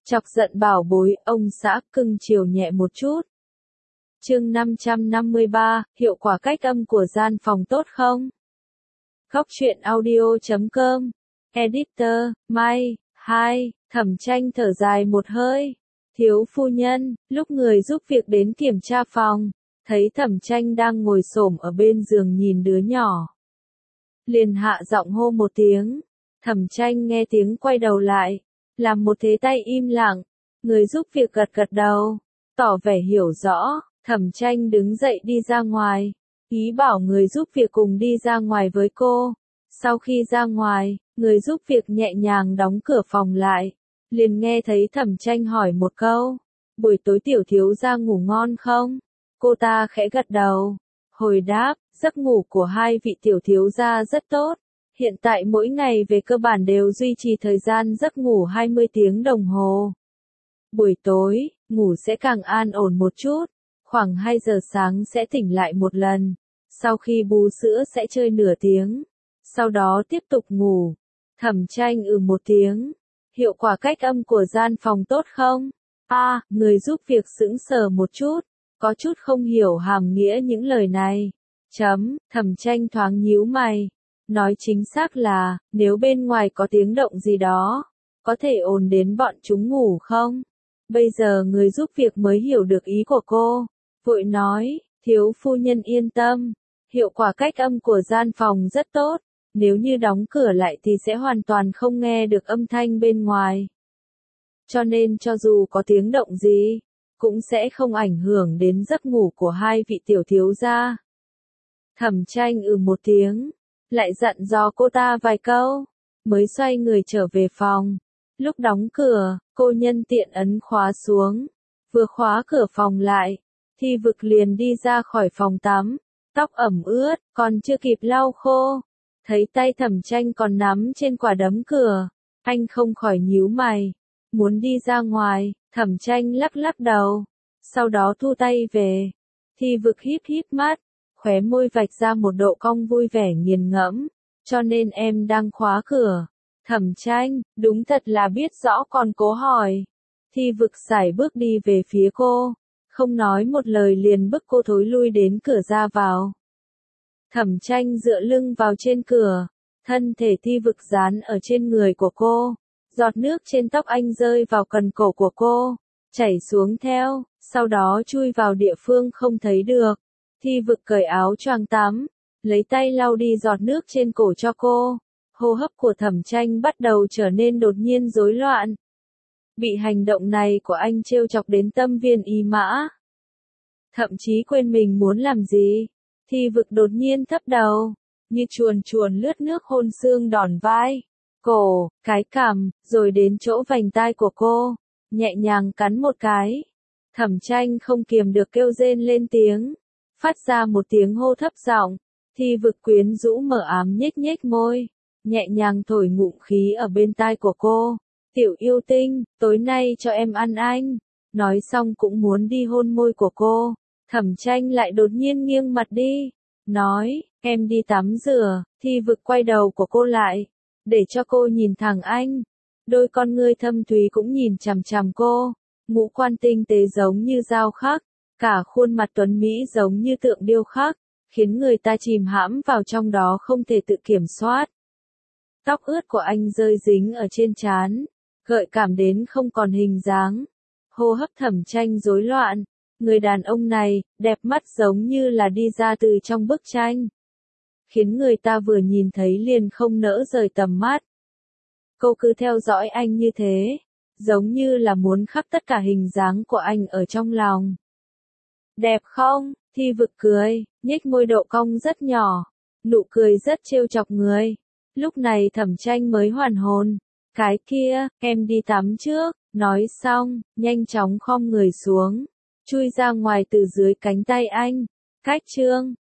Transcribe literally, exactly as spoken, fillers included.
Chọc giận bảo bối, ông xã cưng chiều nhẹ một chút. Chương năm trăm năm mươi ba, hiệu quả cách âm của gian phòng tốt không? Góc truyện audio chấm com. Editor, May, hai, Thẩm Tranh thở dài một hơi. Thiếu phu nhân, lúc người giúp việc đến kiểm tra phòng, thấy Thẩm Tranh đang ngồi xổm ở bên giường nhìn đứa nhỏ. Liền hạ giọng hô một tiếng. Thẩm Tranh nghe tiếng quay đầu lại, làm một thế tay im lặng. Người giúp việc gật gật đầu, tỏ vẻ hiểu rõ. Thẩm Tranh đứng dậy đi ra ngoài, ý bảo người giúp việc cùng đi ra ngoài với cô. Sau khi ra ngoài, người giúp việc nhẹ nhàng đóng cửa phòng lại, liền nghe thấy Thẩm Tranh hỏi một câu, buổi tối tiểu thiếu gia ngủ ngon không? Cô ta khẽ gật đầu, hồi đáp, giấc ngủ của hai vị tiểu thiếu gia rất tốt, hiện tại mỗi ngày về cơ bản đều duy trì thời gian giấc ngủ hai mươi tiếng đồng hồ. Buổi tối, ngủ sẽ càng an ổn một chút, khoảng hai giờ sáng sẽ tỉnh lại một lần, sau khi bú sữa sẽ chơi nửa tiếng, sau đó tiếp tục ngủ. Thẩm Tranh ừ một tiếng, hiệu quả cách âm của gian phòng tốt không? A, à, người giúp việc sững sờ một chút, có chút không hiểu hàm nghĩa những lời này. Chấm, Thẩm Tranh thoáng nhíu mày, nói chính xác là, nếu bên ngoài có tiếng động gì đó, có thể ồn đến bọn chúng ngủ không? Bây giờ người giúp việc mới hiểu được ý của cô, vội nói, thiếu phu nhân yên tâm, hiệu quả cách âm của gian phòng rất tốt, nếu như đóng cửa lại thì sẽ hoàn toàn không nghe được âm thanh bên ngoài. Cho nên cho dù có tiếng động gì, cũng sẽ không ảnh hưởng đến giấc ngủ của hai vị tiểu thiếu gia. Thẩm Tranh ừ một tiếng, lại dặn dò cô ta vài câu, mới xoay người trở về phòng. Lúc đóng cửa, cô nhân tiện ấn khóa xuống, vừa khóa cửa phòng lại, Thi Vực liền đi ra khỏi phòng tắm, tóc ẩm ướt, còn chưa kịp lau khô, thấy tay Thẩm Tranh còn nắm trên quả đấm cửa, anh không khỏi nhíu mày, muốn đi ra ngoài. Thẩm Tranh lắc lắc đầu, sau đó thu tay về. Thi Vực híp híp mắt, khóe môi vạch ra một độ cong vui vẻ nghiền ngẫm, cho nên em đang khóa cửa. Thẩm Tranh, đúng thật là biết rõ còn cố hỏi. Thi Vực sải bước đi về phía cô, không nói một lời liền bức cô thối lui đến cửa ra vào. Thẩm Tranh dựa lưng vào trên cửa, thân thể Thi Vực dán ở trên người của cô, giọt nước trên tóc anh rơi vào cần cổ của cô, chảy xuống theo, sau đó chui vào địa phương không thấy được. Thi Vực cởi áo choàng tắm, lấy tay lau đi giọt nước trên cổ cho cô. Hô hấp của Thẩm Tranh bắt đầu trở nên đột nhiên rối loạn. Bị hành động này của anh trêu chọc đến tâm viên ý mã. Thậm chí quên mình muốn làm gì. Thi Vực đột nhiên thấp đầu, như chuồn chuồn lướt nước hôn xương đòn vai, cổ, cái cằm, rồi đến chỗ vành tai của cô, nhẹ nhàng cắn một cái. Thẩm Tranh không kiềm được kêu rên lên tiếng, phát ra một tiếng hô thấp giọng. Thi Vực quyến rũ mở ám nhếch nhếch môi, nhẹ nhàng thổi ngụm khí ở bên tai của cô. Tiểu yêu tinh, tối nay cho em ăn anh. Nói xong cũng muốn đi hôn môi của cô. Thẩm Tranh lại đột nhiên nghiêng mặt đi, nói, em đi tắm rửa. Thi Vực quay đầu của cô lại, để cho cô nhìn thẳng anh. Đôi con ngươi thâm thúy cũng nhìn chằm chằm cô, ngũ quan tinh tế giống như dao khắc, cả khuôn mặt tuấn mỹ giống như tượng điêu khắc, khiến người ta chìm hãm vào trong đó không thể tự kiểm soát. Tóc ướt của anh rơi dính ở trên trán, gợi cảm đến không còn hình dáng. Hô hấp Thẩm Tranh rối loạn, người đàn ông này, đẹp mắt giống như là đi ra từ trong bức tranh, khiến người ta vừa nhìn thấy liền không nỡ rời tầm mắt. Cô cứ theo dõi anh như thế, giống như là muốn khắc tất cả hình dáng của anh ở trong lòng. Đẹp không? Thi Vực cười, nhếch môi độ cong rất nhỏ, nụ cười rất trêu chọc người. Lúc này Thẩm Tranh mới hoàn hồn. Cái kia, em đi tắm trước. Nói xong, nhanh chóng khom người xuống, chui ra ngoài từ dưới cánh tay anh. Cách chương